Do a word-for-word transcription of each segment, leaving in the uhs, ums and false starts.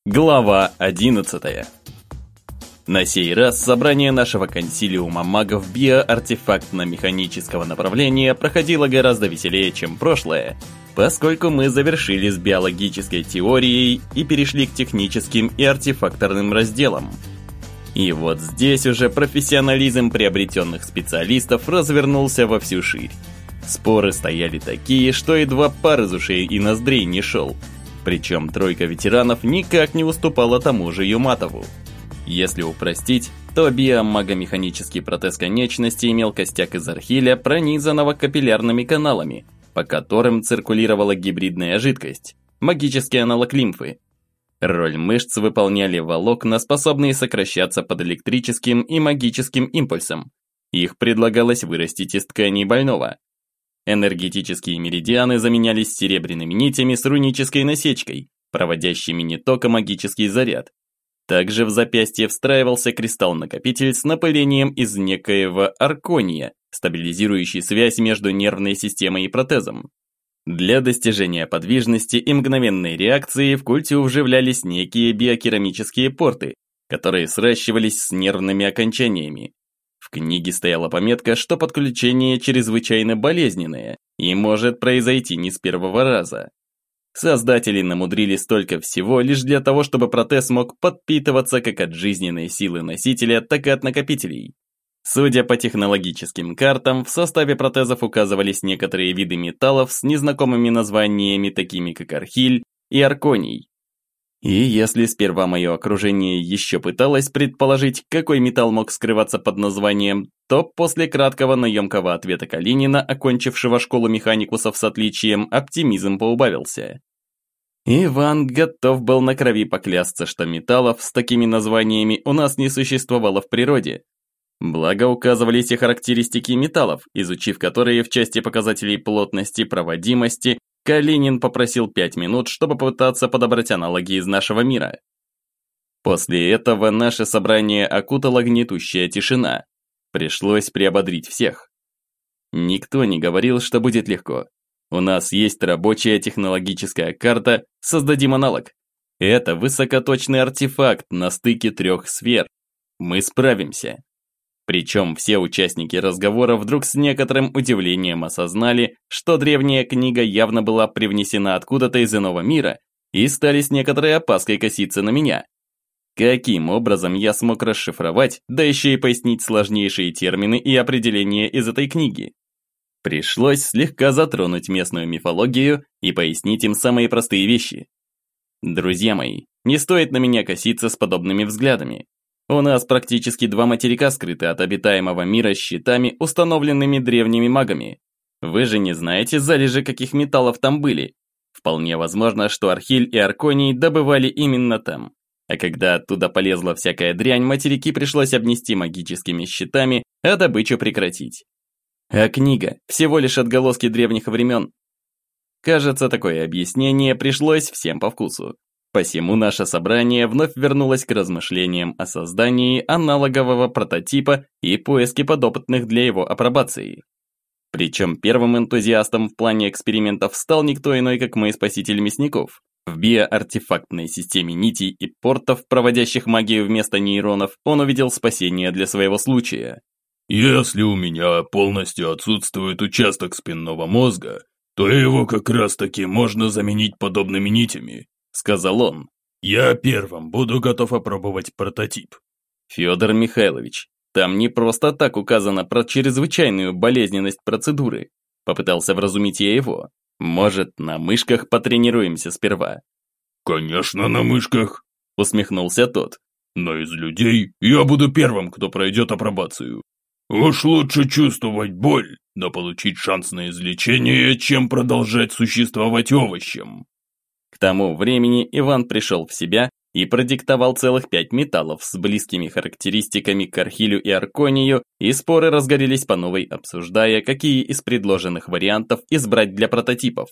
Глава одиннадцатая. На сей раз собрание нашего консилиума магов биоартефактно-механического направления проходило гораздо веселее, чем прошлое, поскольку мы завершили с биологической теорией и перешли к техническим и артефакторным разделам. И вот здесь уже профессионализм приобретенных специалистов развернулся во всю ширь. Споры стояли такие, что едва пар из ушей и ноздрей не шел. Причем тройка ветеранов никак не уступала тому же Юматову. Если упростить, то биомагомеханический протез конечности имел костяк из архиля, пронизанного капиллярными каналами, по которым циркулировала гибридная жидкость, магический аналог лимфы. Роль мышц выполняли волокна, способные сокращаться под электрическим и магическим импульсом. Их предлагалось вырастить из тканей больного. Энергетические меридианы заменялись серебряными нитями с рунической насечкой, проводящими не только магический заряд. Также в запястье встраивался кристалл-накопитель с напылением из некоего аркония, стабилизирующий связь между нервной системой и протезом. Для достижения подвижности и мгновенной реакции в культю вживлялись некие биокерамические порты, которые сращивались с нервными окончаниями. В книге стояла пометка, что подключение чрезвычайно болезненное и может произойти не с первого раза. Создатели намудрили столько всего лишь для того, чтобы протез мог подпитываться как от жизненной силы носителя, так и от накопителей. Судя по технологическим картам, в составе протезов указывались некоторые виды металлов с незнакомыми названиями, такими как архиль и арконий. И если сперва мое окружение еще пыталось предположить, какой металл мог скрываться под названием, то после краткого, но емкого ответа Калинина, окончившего школу механикусов с отличием, оптимизм поубавился. Иван готов был на крови поклясться, что металлов с такими названиями у нас не существовало в природе. Благо указывались и характеристики металлов, изучив которые в части показателей плотности, проводимости, Калинин попросил пять минут, чтобы попытаться подобрать аналоги из нашего мира. После этого наше собрание окутала гнетущая тишина. Пришлось приободрить всех. Никто не говорил, что будет легко. У нас есть рабочая технологическая карта, создадим аналог. Это высокоточный артефакт на стыке трех сфер. Мы справимся. Причем все участники разговора вдруг с некоторым удивлением осознали, что древняя книга явно была привнесена откуда-то из иного мира, и стали с некоторой опаской коситься на меня. Каким образом я смог расшифровать, да еще и пояснить сложнейшие термины и определения из этой книги? Пришлось слегка затронуть местную мифологию и пояснить им самые простые вещи. Друзья мои, не стоит на меня коситься с подобными взглядами. У нас практически два материка скрыты от обитаемого мира щитами, установленными древними магами. Вы же не знаете залежи, каких металлов там были. Вполне возможно, что архиль и арконий добывали именно там. А когда оттуда полезла всякая дрянь, материки пришлось обнести магическими щитами, а добычу прекратить. А книга – всего лишь отголоски древних времен. Кажется, такое объяснение пришлось всем по вкусу. Посему наше собрание вновь вернулось к размышлениям о создании аналогового прототипа и поиске подопытных для его апробации. Причем первым энтузиастом в плане экспериментов стал никто иной, как мой спаситель Мясников. В биоартефактной системе нитей и портов, проводящих магию вместо нейронов, он увидел спасение для своего случая. «Если у меня полностью отсутствует участок спинного мозга, то его как раз-таки можно заменить подобными нитями», — сказал он. «Я первым буду готов опробовать прототип». Федор Михайлович, там не просто так указано про чрезвычайную болезненность процедуры. Попытался вразумить я его. Может, на мышках потренируемся сперва? «Конечно, на мышках», — усмехнулся тот. «Но из людей я буду первым, кто пройдет апробацию. Уж лучше чувствовать боль, но получить шанс на излечение, чем продолжать существовать овощем». К тому времени Иван пришел в себя и продиктовал целых пять металлов с близкими характеристиками к архилю и арконию, и споры разгорелись по новой, обсуждая, какие из предложенных вариантов избрать для прототипов.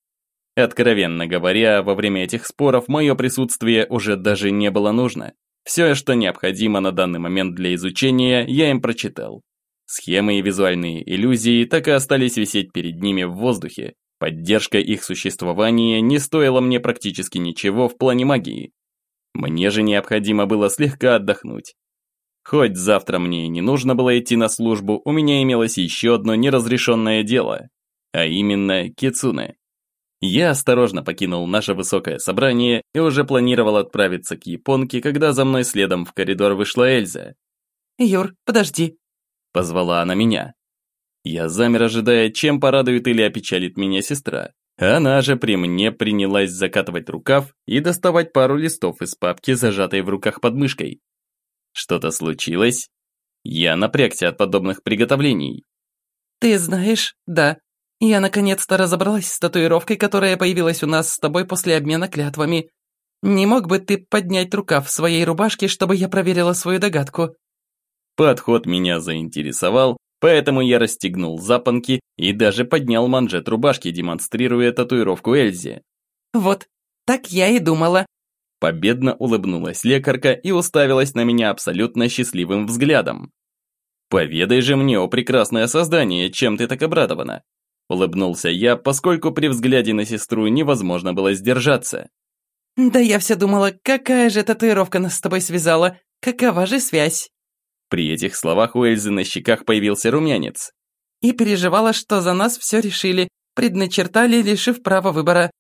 Откровенно говоря, во время этих споров мое присутствие уже даже не было нужно. Все, что необходимо на данный момент для изучения, я им прочитал. Схемы и визуальные иллюзии так и остались висеть перед ними в воздухе. Поддержка их существования не стоила мне практически ничего в плане магии. Мне же необходимо было слегка отдохнуть. Хоть завтра мне и не нужно было идти на службу, у меня имелось еще одно неразрешенное дело, а именно кицуне. Я осторожно покинул наше высокое собрание и уже планировал отправиться к японке, когда за мной следом в коридор вышла Эльза. «Юр, подожди», – позвала она меня. Я замер, ожидая, чем порадует или опечалит меня сестра. Она же при мне принялась закатывать рукав и доставать пару листов из папки, зажатой в руках под мышкой. Что-то случилось? Я напрягся от подобных приготовлений. «Ты знаешь, да, я наконец-то разобралась с татуировкой, которая появилась у нас с тобой после обмена клятвами. Не мог бы ты поднять рукав своей рубашки, чтобы я проверила свою догадку?» Подход меня заинтересовал, поэтому я расстегнул запонки и даже поднял манжет рубашки, демонстрируя татуировку Эльзе. «Вот, так я и думала». Победно улыбнулась лекарка и уставилась на меня абсолютно счастливым взглядом. «Поведай же мне, о прекрасное создание, чем ты так обрадована?» Улыбнулся я, поскольку при взгляде на сестру невозможно было сдержаться. «Да я все думала, какая же татуировка нас с тобой связала, какова же связь?» При этих словах у Эльзы на щеках появился румянец. «И переживала, что за нас все решили, предначертали, лишив права выбора».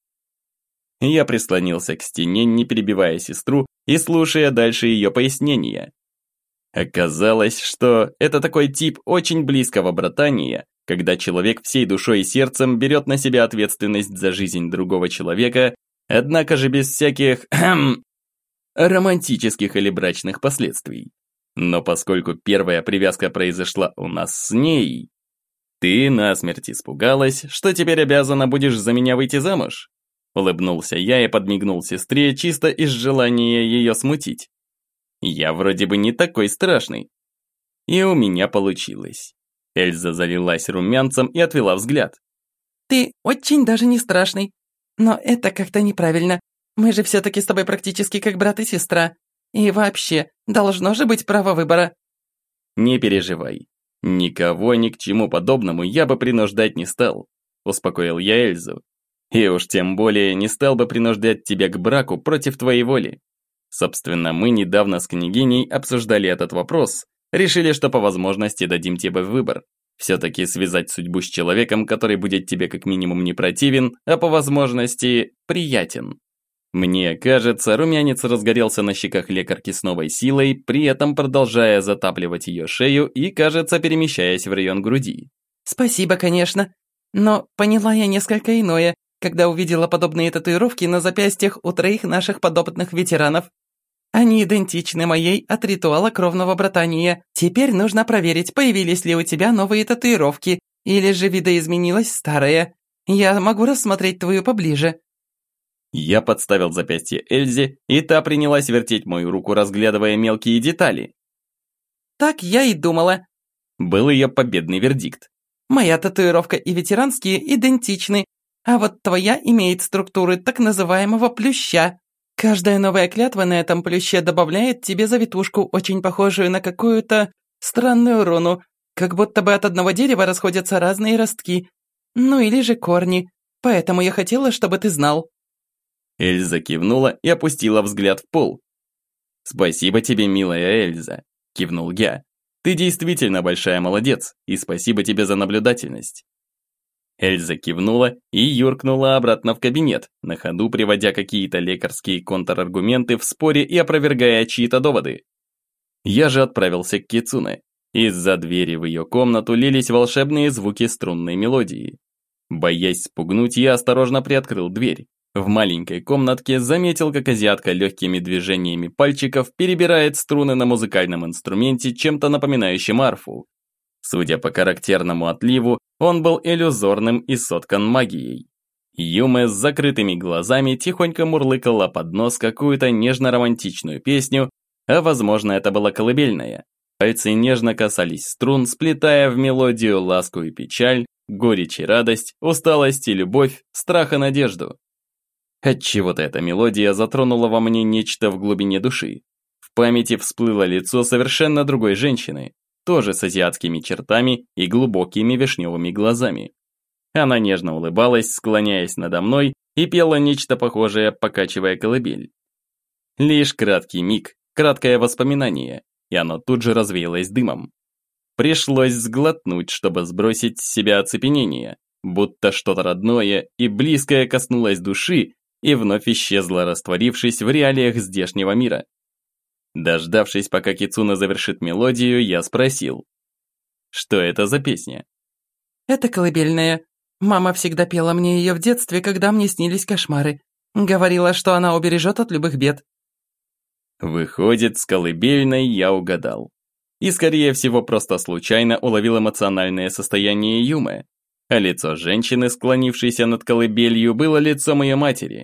Я прислонился к стене, не перебивая сестру и слушая дальше ее пояснения. Оказалось, что это такой тип очень близкого братания, когда человек всей душой и сердцем берет на себя ответственность за жизнь другого человека, однако же без всяких романтических или брачных последствий. Но поскольку первая привязка произошла у нас с ней, ты насмерть испугалась, что теперь обязана будешь за меня выйти замуж? Улыбнулся я и подмигнул сестре чисто из желания ее смутить. Я вроде бы не такой страшный. И у меня получилось. Эльза залилась румянцем и отвела взгляд. «Ты очень даже не страшный. Но это как-то неправильно. Мы же все-таки с тобой практически как брат и сестра. И вообще, должно же быть право выбора». «Не переживай. Никого ни к чему подобному я бы принуждать не стал», успокоил я Эльзу. «И уж тем более не стал бы принуждать тебя к браку против твоей воли. Собственно, мы недавно с княгиней обсуждали этот вопрос, решили, что по возможности дадим тебе выбор. Все-таки связать судьбу с человеком, который будет тебе как минимум не противен, а по возможности приятен». Мне кажется, румянец разгорелся на щеках лекарки с новой силой, при этом продолжая затапливать ее шею и, кажется, перемещаясь в район груди. «Спасибо, конечно. Но поняла я несколько иное, когда увидела подобные татуировки на запястьях у троих наших подопытных ветеранов. Они идентичны моей от ритуала кровного братания. Теперь нужно проверить, появились ли у тебя новые татуировки, или же видоизменилась старая. Я могу рассмотреть твою поближе». Я подставил запястье Эльзе, и та принялась вертеть мою руку, разглядывая мелкие детали. «Так я и думала». Был ее победный вердикт. «Моя татуировка и ветеранские идентичны, а вот твоя имеет структуры так называемого плюща. Каждая новая клятва на этом плюще добавляет тебе завитушку, очень похожую на какую-то странную руну, как будто бы от одного дерева расходятся разные ростки, ну или же корни, поэтому я хотела, чтобы ты знал». Эльза кивнула и опустила взгляд в пол. «Спасибо тебе, милая Эльза», – кивнул я. «Ты действительно большая молодец, и спасибо тебе за наблюдательность». Эльза кивнула и юркнула обратно в кабинет, на ходу приводя какие-то лекарские контраргументы в споре и опровергая чьи-то доводы. Я же отправился к Кицуне. Из-за двери в ее комнату лились волшебные звуки струнной мелодии. Боясь спугнуть, я осторожно приоткрыл дверь. В маленькой комнатке заметил, как азиатка легкими движениями пальчиков перебирает струны на музыкальном инструменте, чем-то напоминающем арфу. Судя по характерному отливу, он был иллюзорным и соткан магией. Юме с закрытыми глазами тихонько мурлыкала под нос какую-то нежно-романтичную песню, а возможно это была колыбельная. Пальцы нежно касались струн, сплетая в мелодию ласку и печаль, горечь и радость, усталость и любовь, страх и надежду. Отчего-то эта мелодия затронула во мне нечто в глубине души. В памяти всплыло лицо совершенно другой женщины, тоже с азиатскими чертами и глубокими вишневыми глазами. Она нежно улыбалась, склоняясь надо мной, и пела нечто похожее, покачивая колыбель. Лишь краткий миг, краткое воспоминание, и оно тут же развеялось дымом. Пришлось сглотнуть, чтобы сбросить с себя оцепенение, будто что-то родное и близкое коснулось души и вновь исчезло, растворившись в реалиях здешнего мира. Дождавшись, пока Кицуна завершит мелодию, я спросил: «Что это за песня?» «Это колыбельная. Мама всегда пела мне ее в детстве, когда мне снились кошмары. Говорила, что она убережет от любых бед». Выходит, с колыбельной я угадал. И, скорее всего, просто случайно уловил эмоциональное состояние Юмы, а лицо женщины, склонившейся над колыбелью, было лицом ее матери.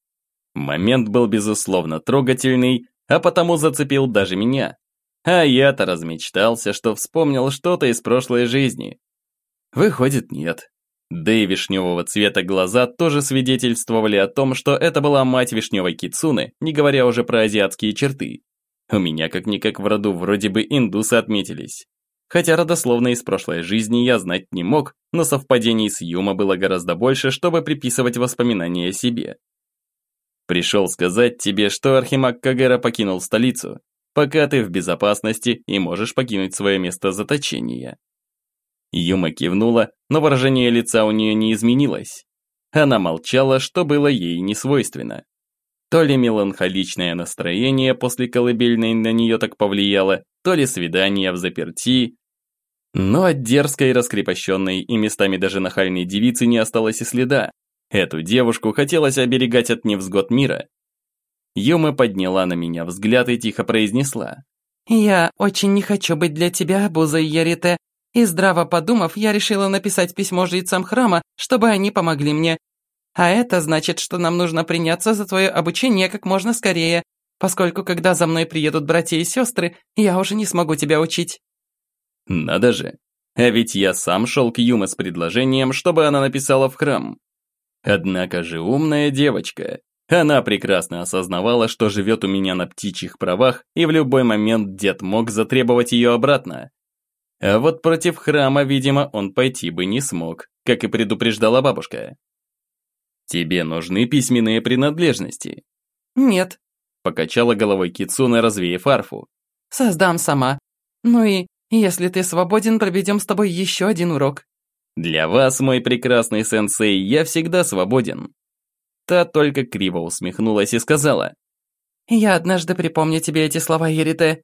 Момент был, безусловно, трогательный, а потому зацепил даже меня. А я-то размечтался, что вспомнил что-то из прошлой жизни. Выходит, нет. Да и вишневого цвета глаза тоже свидетельствовали о том, что это была мать вишневой Кицуны, не говоря уже про азиатские черты. У меня как-никак в роду вроде бы индусы отметились. Хотя родословно из прошлой жизни я знать не мог, но совпадений с Юма было гораздо больше, чтобы приписывать воспоминания себе. Пришел сказать тебе, что Архимаг Кагера покинул столицу, пока ты в безопасности и можешь покинуть свое место заточения. Юма кивнула, но выражение лица у нее не изменилось. Она молчала, что было ей не свойственно. То ли меланхоличное настроение после колыбельной на нее так повлияло, то ли свидание в заперти. Но от дерзкой, раскрепощенной и местами даже нахальной девицы не осталось и следа. Эту девушку хотелось оберегать от невзгод мира. Юма подняла на меня взгляд и тихо произнесла: «Я очень не хочу быть для тебя обузой, Ярите. И здраво подумав, я решила написать письмо жрецам храма, чтобы они помогли мне. А это значит, что нам нужно приняться за твое обучение как можно скорее, поскольку когда за мной приедут братья и сестры, я уже не смогу тебя учить». Надо же, а ведь я сам шел к Юме с предложением, чтобы она написала в храм. Однако же умная девочка. Она прекрасно осознавала, что живет у меня на птичьих правах, и в любой момент дед мог затребовать ее обратно. А вот против храма, видимо, он пойти бы не смог, как и предупреждала бабушка. «Тебе нужны письменные принадлежности?» «Нет», – покачала головой Кицуна, развеяв арфу. «Создам сама. Ну и, если ты свободен, проведем с тобой еще один урок». «Для вас, мой прекрасный сенсей, я всегда свободен». Та только криво усмехнулась и сказала: «Я однажды припомню тебе эти слова, Ярите».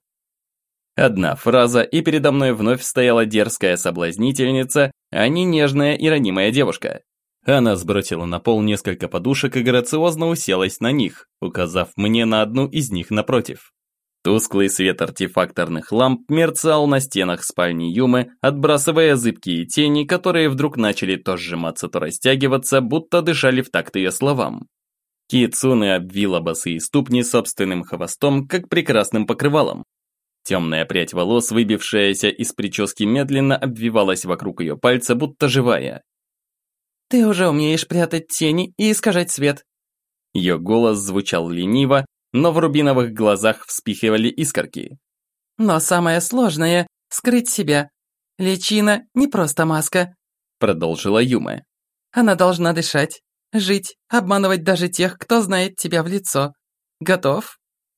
Одна фраза, и передо мной вновь стояла дерзкая соблазнительница, а не нежная и ранимая девушка. Она сбросила на пол несколько подушек и грациозно уселась на них, указав мне на одну из них напротив. Тусклый свет артефакторных ламп мерцал на стенах спальни Юмы, отбрасывая зыбкие тени, которые вдруг начали то сжиматься, то растягиваться, будто дышали в такт ее словам. Кицуна обвила босые ступни собственным хвостом, как прекрасным покрывалом. Темная прядь волос, выбившаяся из прически, медленно обвивалась вокруг ее пальца, будто живая. «Ты уже умеешь прятать тени и искажать свет». Ее голос звучал лениво, но в рубиновых глазах вспихивали искорки. «Но самое сложное – скрыть себя. Личина – не просто маска», – продолжила Юма. «Она должна дышать, жить, обманывать даже тех, кто знает тебя в лицо. Готов?»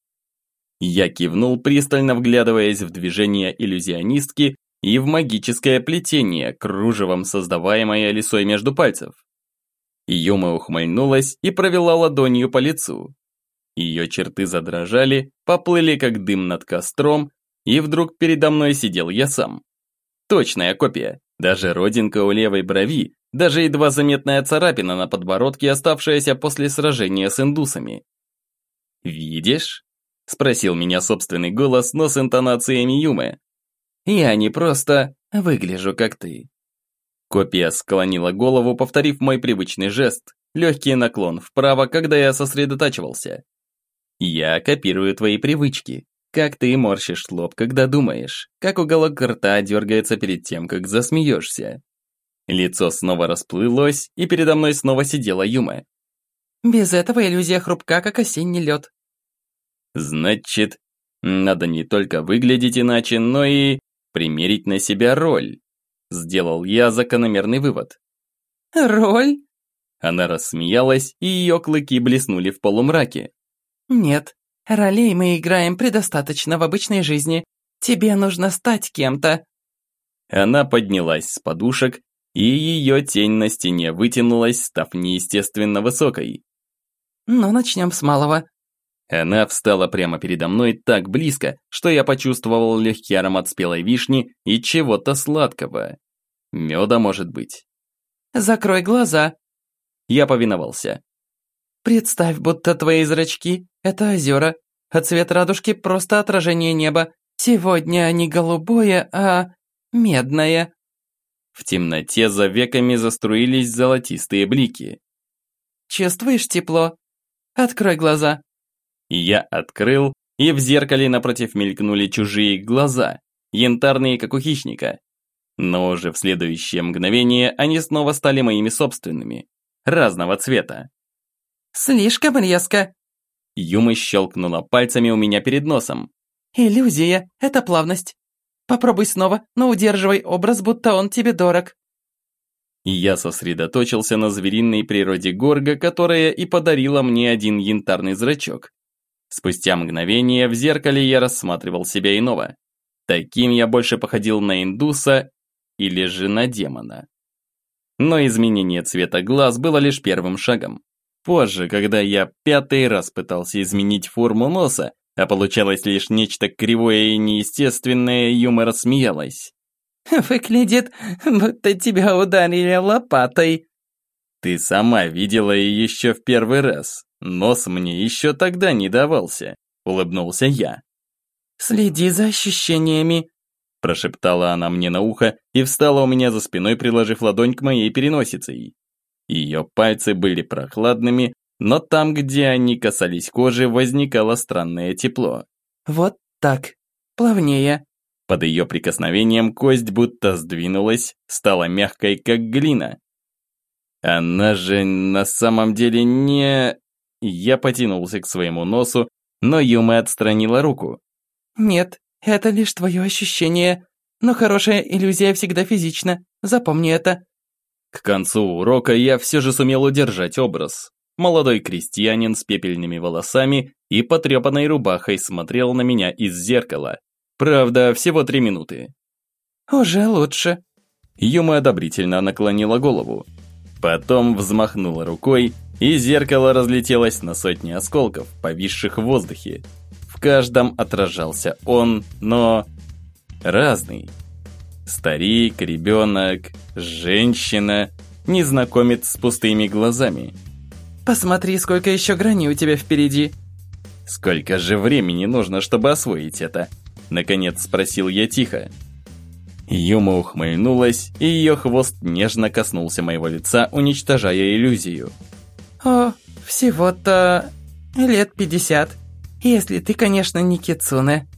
Я кивнул, пристально вглядываясь в движения иллюзионистки и в магическое плетение, кружевом создаваемое лисой между пальцев. Юма ухмыльнулась и провела ладонью по лицу. Ее черты задрожали, поплыли как дым над костром, и вдруг передо мной сидел я сам. Точная копия, даже родинка у левой брови, даже едва заметная царапина на подбородке, оставшаяся после сражения с индусами. «Видишь?» – спросил меня собственный голос, но с интонациями Юмы. «Я не просто выгляжу как ты». Копия склонила голову, повторив мой привычный жест, легкий наклон вправо, когда я сосредотачивался. «Я копирую твои привычки, как ты морщишь лоб, когда думаешь, как уголок рта дергается перед тем, как засмеешься». Лицо снова расплылось, и передо мной снова сидела Юма. «Без этого иллюзия хрупка, как осенний лед». «Значит, надо не только выглядеть иначе, но и примерить на себя роль», – сделал я закономерный вывод. «Роль?» Она рассмеялась, и ее клыки блеснули в полумраке. «Нет, Ролей мы играем предостаточно в обычной жизни. Тебе нужно стать кем-то». Она поднялась с подушек, и ее тень на стене вытянулась, став неестественно высокой. «Ну, начнем с малого». Она встала прямо передо мной так близко, что я почувствовал легкий аромат спелой вишни и чего-то сладкого. Меда, может быть. «Закрой глаза». Я повиновался. «Представь, будто твои зрачки – это озера, а цвет радужки – просто отражение неба. Сегодня не голубое, а медное». В темноте за веками заструились золотистые блики. «Чувствуешь тепло? Открой глаза». Я открыл, и в зеркале напротив мелькнули чужие глаза, янтарные, как у хищника. Но уже в следующее мгновение они снова стали моими собственными, разного цвета. «Слишком резко». Юма щелкнула пальцами у меня перед носом. «Иллюзия – это плавность. Попробуй снова, но удерживай образ, будто он тебе дорог». Я сосредоточился на звериной природе Горга, которая и подарила мне один янтарный зрачок. Спустя мгновение в зеркале я рассматривал себя иного. Таким я больше походил на индуса или же на демона. Но изменение цвета глаз было лишь первым шагом. Позже, когда я пятый раз пытался изменить форму носа, а получалось лишь нечто кривое и неестественное, Юма рассмеялась. «Выглядит, будто тебя ударили лопатой». «Ты сама видела и еще в первый раз. Нос мне еще тогда не давался», – улыбнулся я. «Следи за ощущениями», – прошептала она мне на ухо и встала у меня за спиной, приложив ладонь к моей переносице. Ее пальцы были прохладными, но там, где они касались кожи, возникало странное тепло. «Вот так, плавнее». Под ее прикосновением кость будто сдвинулась, стала мягкой, как глина. Она же на самом деле не... Я потянулся к своему носу, но Юма отстранила руку. «Нет, это лишь твое ощущение, но хорошая иллюзия всегда физична, запомни это». К концу урока я все же сумел удержать образ. Молодой крестьянин с пепельными волосами и потрепанной рубахой смотрел на меня из зеркала. Правда, всего три минуты. «Уже лучше». Юма одобрительно наклонила голову. Потом взмахнула рукой, и зеркало разлетелось на сотни осколков, повисших в воздухе. В каждом отражался он, но... разный. Старик, ребенок, женщина, незнакомец с пустыми глазами. «Посмотри, сколько еще граней у тебя впереди». «Сколько же времени нужно, чтобы освоить это?» Наконец спросил я тихо. Юма ухмыльнулась, и ее хвост нежно коснулся моего лица, уничтожая иллюзию. «О, всего-то лет пятьдесят, если ты, конечно, не кицуне».